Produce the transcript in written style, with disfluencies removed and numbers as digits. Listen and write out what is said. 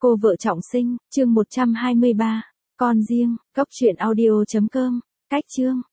Cô vợ trọng sinh, chương 123. Con riêng, cốc truyện audio.com. Cách chương.